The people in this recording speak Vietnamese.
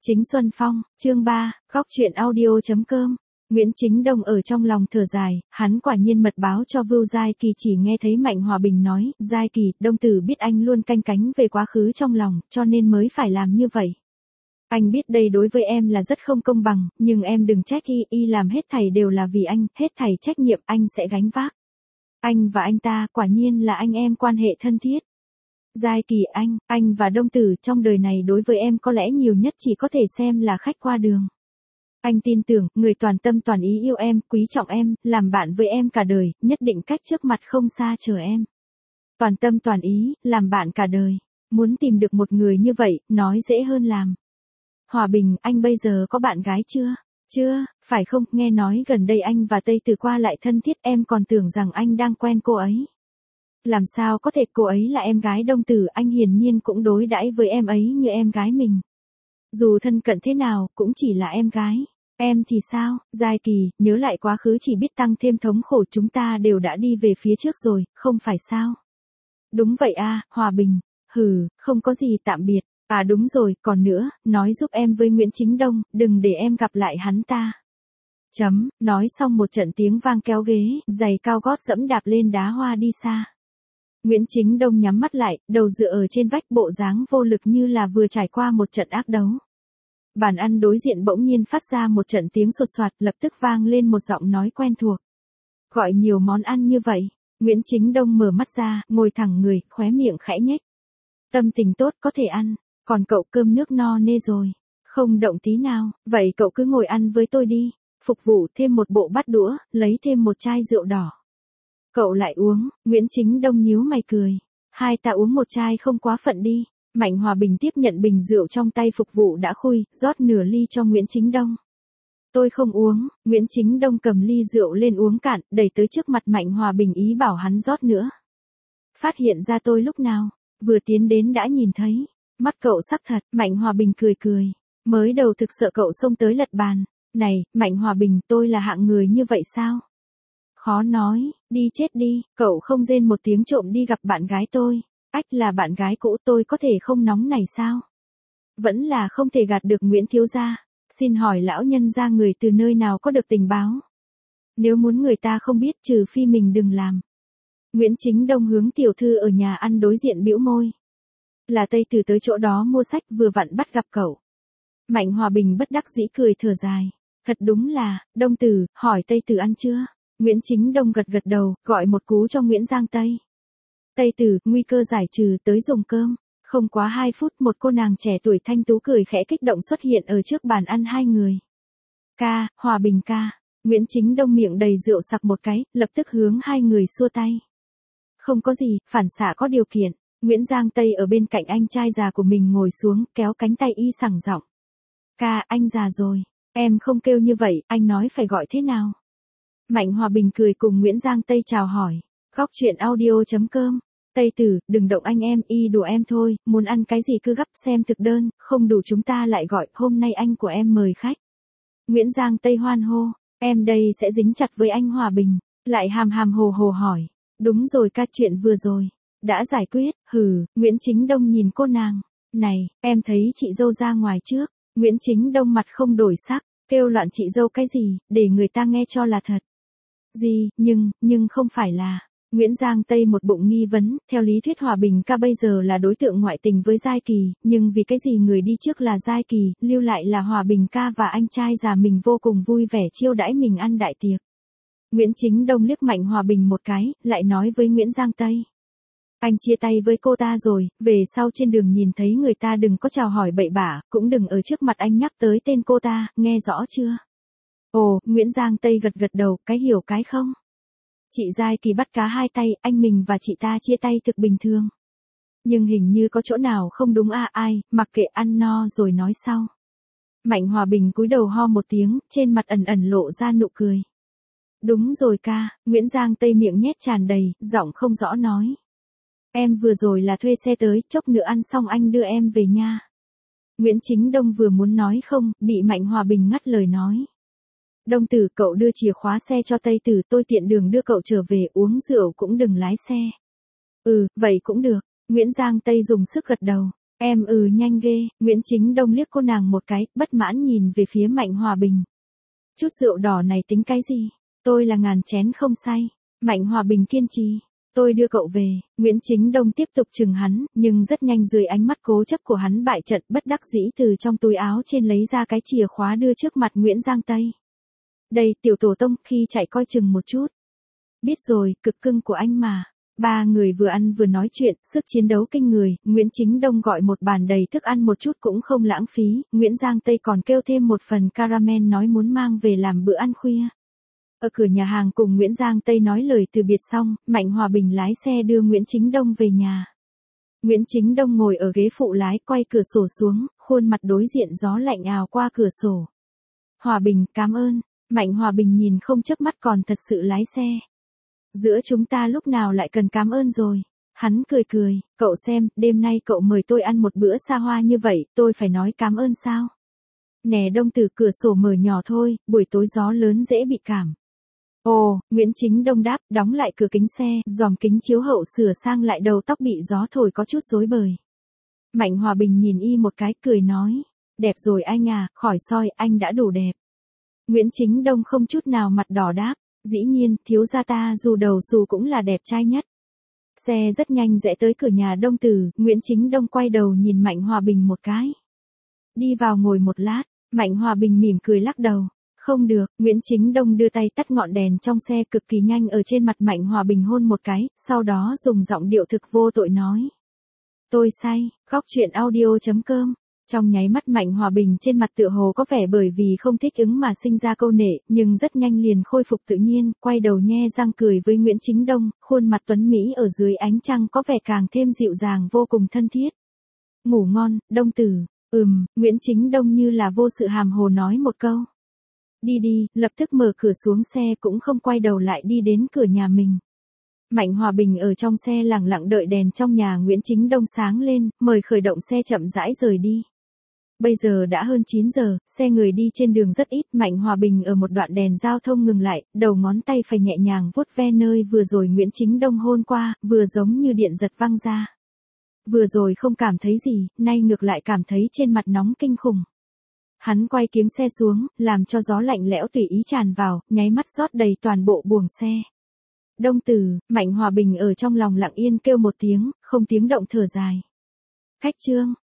Chính Xuân Phong, chương 3, góc truyện audio.com. Nguyễn Chính Đông ở trong lòng thở dài, hắn quả nhiên mật báo cho Vưu Giai Kỳ, chỉ nghe thấy Mạnh Hòa Bình nói, Giai Kỳ, Đông Tử biết anh luôn canh cánh về quá khứ trong lòng, cho nên mới phải làm như vậy. Anh biết đây đối với em là rất không công bằng, nhưng em đừng trách y làm hết thảy đều là vì anh, hết thảy trách nhiệm anh sẽ gánh vác. Anh và anh ta quả nhiên là anh em quan hệ thân thiết. Giai Kỳ, anh và Đông Tử trong đời này đối với em có lẽ nhiều nhất chỉ có thể xem là khách qua đường. Anh tin tưởng, người toàn tâm toàn ý yêu em, quý trọng em, làm bạn với em cả đời, nhất định cách trước mặt không xa chờ em. Toàn tâm toàn ý, làm bạn cả đời. Muốn tìm được một người như vậy, nói dễ hơn làm. Hòa Bình, anh bây giờ có bạn gái chưa? Chưa, phải không, nghe nói gần đây anh và Tây Từ qua lại thân thiết, em còn tưởng rằng anh đang quen cô ấy. Làm sao có thể, cô ấy là em gái Đông Tử, anh hiển nhiên cũng đối đãi với em ấy như em gái mình. Dù thân cận thế nào, cũng chỉ là em gái. Em thì sao, Giai Kỳ, nhớ lại quá khứ chỉ biết tăng thêm thống khổ, chúng ta đều đã đi về phía trước rồi, không phải sao? Đúng vậy à, Hòa Bình, không có gì, tạm biệt. À đúng rồi, còn nữa, nói giúp em với Nguyễn Chính Đông, đừng để em gặp lại hắn ta. Nói xong một trận tiếng vang kéo ghế, giày cao gót dẫm đạp lên đá hoa đi xa. Nguyễn Chính Đông nhắm mắt lại, đầu dựa ở trên vách, bộ dáng vô lực như là vừa trải qua một trận ác đấu. Bàn ăn đối diện bỗng nhiên phát ra một trận tiếng sột soạt, lập tức vang lên một giọng nói quen thuộc. Gọi nhiều món ăn như vậy. Nguyễn Chính Đông mở mắt ra, ngồi thẳng người, khóe miệng khẽ nhếch. Tâm tình tốt có thể ăn, còn cậu cơm nước no nê rồi. Không động tí nào, vậy cậu cứ ngồi ăn với tôi đi. Phục vụ thêm một bộ bát đũa, lấy thêm một chai rượu đỏ. Cậu lại uống, Nguyễn Chính Đông nhíu mày cười. Hai ta uống một chai không quá phận đi. Mạnh Hòa Bình tiếp nhận bình rượu trong tay phục vụ đã khui, rót nửa ly cho Nguyễn Chính Đông. Tôi không uống, Nguyễn Chính Đông cầm ly rượu lên uống cạn, đẩy tới trước mặt Mạnh Hòa Bình ý bảo hắn rót nữa. Phát hiện ra tôi lúc nào, vừa tiến đến đã nhìn thấy. Mắt cậu sắc thật, Mạnh Hòa Bình cười cười. Mới đầu thực sợ cậu xông tới lật bàn. Này, Mạnh Hòa Bình, tôi là hạng người như vậy sao? Khó nói, đi chết đi, cậu không rên một tiếng trộm đi gặp bạn gái tôi. Ách, là bạn gái cũ, tôi có thể không nóng này sao? Vẫn là không thể gạt được Nguyễn thiếu gia. Xin hỏi lão nhân gia người từ nơi nào có được tình báo? Nếu muốn người ta không biết, trừ phi mình đừng làm. Nguyễn Chính Đông hướng tiểu thư ở nhà ăn đối diện bĩu môi. Là Tây Từ tới chỗ đó mua sách, vừa vặn bắt gặp cậu. Mạnh Hòa Bình bất đắc dĩ cười thở dài. Thật đúng là, Đông Tử, hỏi Tây Từ ăn chưa? Nguyễn Chính Đông gật gật đầu, gọi một cú cho Nguyễn Giang Tây. Tây Tử, nguy cơ giải trừ, tới dùng cơm. Không quá 2 phút, một cô nàng trẻ tuổi thanh tú cười khẽ kích động xuất hiện ở trước bàn ăn hai người. Ca, Hòa Bình ca. Nguyễn Chính Đông miệng đầy rượu sặc một cái, lập tức hướng hai người xua tay. Không có gì, phản xạ có điều kiện. Nguyễn Giang Tây ở bên cạnh anh trai già của mình ngồi xuống, kéo cánh tay y sảng giọng. Ca, anh già rồi. Em không kêu như vậy, anh nói phải gọi thế nào? Mạnh Hòa Bình cười cùng Nguyễn Giang Tây chào hỏi. Góc truyện audio.com. Tây Tử, đừng động anh em, y đùa em thôi, muốn ăn cái gì cứ gắp, xem thực đơn, không đủ chúng ta lại gọi, hôm nay anh của em mời khách. Nguyễn Giang Tây hoan hô, em đây sẽ dính chặt với anh Hòa Bình, lại hàm hàm hồ hồ hỏi. Đúng rồi ca, chuyện vừa rồi, đã giải quyết, Nguyễn Chính Đông nhìn cô nàng. Này, em thấy chị dâu ra ngoài trước. Nguyễn Chính Đông mặt không đổi sắc, kêu loạn chị dâu cái gì, để người ta nghe cho là thật. Gì, nhưng không phải là. Nguyễn Giang Tây một bụng nghi vấn, theo lý thuyết Hòa Bình ca bây giờ là đối tượng ngoại tình với Giai Kỳ, nhưng vì cái gì người đi trước là Giai Kỳ, lưu lại là Hòa Bình ca và anh trai già mình vô cùng vui vẻ chiêu đãi mình ăn đại tiệc. Nguyễn Chính Đông liếc Mạnh Hòa Bình một cái, lại nói với Nguyễn Giang Tây. Anh chia tay với cô ta rồi, về sau trên đường nhìn thấy người ta đừng có chào hỏi bậy bạ, cũng đừng ở trước mặt anh nhắc tới tên cô ta, nghe rõ chưa? Ồ, Nguyễn Giang Tây gật gật đầu, cái hiểu cái không? Chị Giai Kỳ bắt cá hai tay, anh mình và chị ta chia tay thực bình thường. Nhưng hình như có chỗ nào không đúng à, ai, mặc kệ, ăn no rồi nói sau. Mạnh Hòa Bình cúi đầu ho một tiếng, trên mặt ẩn ẩn lộ ra nụ cười. Đúng rồi ca, Nguyễn Giang Tây miệng nhét tràn đầy, giọng không rõ nói. Em vừa rồi là thuê xe tới, chốc nữa ăn xong anh đưa em về nha. Nguyễn Chính Đông vừa muốn nói không, bị Mạnh Hòa Bình ngắt lời nói. Đông Tử, cậu đưa chìa khóa xe cho Tây Tử, tôi tiện đường đưa cậu trở về, uống rượu cũng đừng lái xe. Vậy cũng được. Nguyễn Giang Tây dùng sức gật đầu. Em nhanh ghê, Nguyễn Chính Đông liếc cô nàng một cái, bất mãn nhìn về phía Mạnh Hòa Bình. Chút rượu đỏ này tính cái gì? Tôi là ngàn chén không say. Mạnh Hòa Bình kiên trì. Tôi đưa cậu về. Nguyễn Chính Đông tiếp tục chừng hắn, nhưng rất nhanh dưới ánh mắt cố chấp của hắn bại trận, bất đắc dĩ từ trong túi áo trên lấy ra cái chìa khóa đưa trước mặt Nguyễn Giang Tây. Đây, tiểu tổ tông, khi chạy coi chừng một chút. Biết rồi, cực cưng của anh mà. Ba người vừa ăn vừa nói chuyện, sức chiến đấu kinh người, Nguyễn Chính Đông gọi một bàn đầy thức ăn một chút cũng không lãng phí, Nguyễn Giang Tây còn kêu thêm một phần caramel nói muốn mang về làm bữa ăn khuya. Ở cửa nhà hàng cùng Nguyễn Giang Tây nói lời từ biệt xong, Mạnh Hòa Bình lái xe đưa Nguyễn Chính Đông về nhà. Nguyễn Chính Đông ngồi ở ghế phụ lái quay cửa sổ xuống, khuôn mặt đối diện gió lạnh ào qua cửa sổ. Hòa Bình, cảm ơn. Mạnh Hòa Bình nhìn không chớp mắt còn thật sự lái xe. Giữa chúng ta lúc nào lại cần cảm ơn rồi. Hắn cười cười, cậu xem, đêm nay cậu mời tôi ăn một bữa xa hoa như vậy, tôi phải nói cảm ơn sao? Nè Đông từ cửa sổ mở nhỏ thôi, buổi tối gió lớn dễ bị cảm. Ồ, Nguyễn Chính Đông đáp, đóng lại cửa kính xe, giòm kính chiếu hậu sửa sang lại đầu tóc bị gió thổi có chút rối bời. Mạnh Hòa Bình nhìn y một cái cười nói, đẹp rồi anh à, khỏi soi, anh đã đủ đẹp. Nguyễn Chính Đông không chút nào mặt đỏ đáp, dĩ nhiên, thiếu gia ta dù đầu xù cũng là đẹp trai nhất. Xe rất nhanh rẽ tới cửa nhà Đông Tử, Nguyễn Chính Đông quay đầu nhìn Mạnh Hòa Bình một cái. Đi vào ngồi một lát, Mạnh Hòa Bình mỉm cười lắc đầu. Không được, Nguyễn Chính Đông đưa tay tắt ngọn đèn trong xe cực kỳ nhanh ở trên mặt Mạnh Hòa Bình hôn một cái, sau đó dùng giọng điệu thực vô tội nói. Tôi say, góc truyện audio.com. Trong nháy mắt Mạnh Hòa Bình trên mặt tựa hồ có vẻ bởi vì không thích ứng mà sinh ra câu nệ, nhưng rất nhanh liền khôi phục tự nhiên, quay đầu nhe răng cười với Nguyễn Chính Đông, khuôn mặt tuấn Mỹ ở dưới ánh trăng có vẻ càng thêm dịu dàng vô cùng thân thiết. Ngủ ngon, Đông Tử. Nguyễn Chính Đông như là vô sự hàm hồ nói một câu. Đi đi, lập tức mở cửa xuống xe cũng không quay đầu lại đi đến cửa nhà mình. Mạnh Hòa Bình ở trong xe lặng lặng đợi đèn trong nhà Nguyễn Chính Đông sáng lên, mời khởi động xe chậm rãi rời đi. Bây giờ đã hơn 9 giờ, xe người đi trên đường rất ít, Mạnh Hòa Bình ở một đoạn đèn giao thông ngừng lại, đầu ngón tay phải nhẹ nhàng vuốt ve nơi vừa rồi Nguyễn Chính Đông hôn qua, vừa giống như điện giật văng ra. Vừa rồi không cảm thấy gì, nay ngược lại cảm thấy trên mặt nóng kinh khủng. Hắn quay kiếng xe xuống, làm cho gió lạnh lẽo tùy ý tràn vào, nháy mắt rót đầy toàn bộ buồng xe. Đông Tử, Mạnh Hòa Bình ở trong lòng lặng yên kêu một tiếng, không tiếng động thở dài. Khách trương.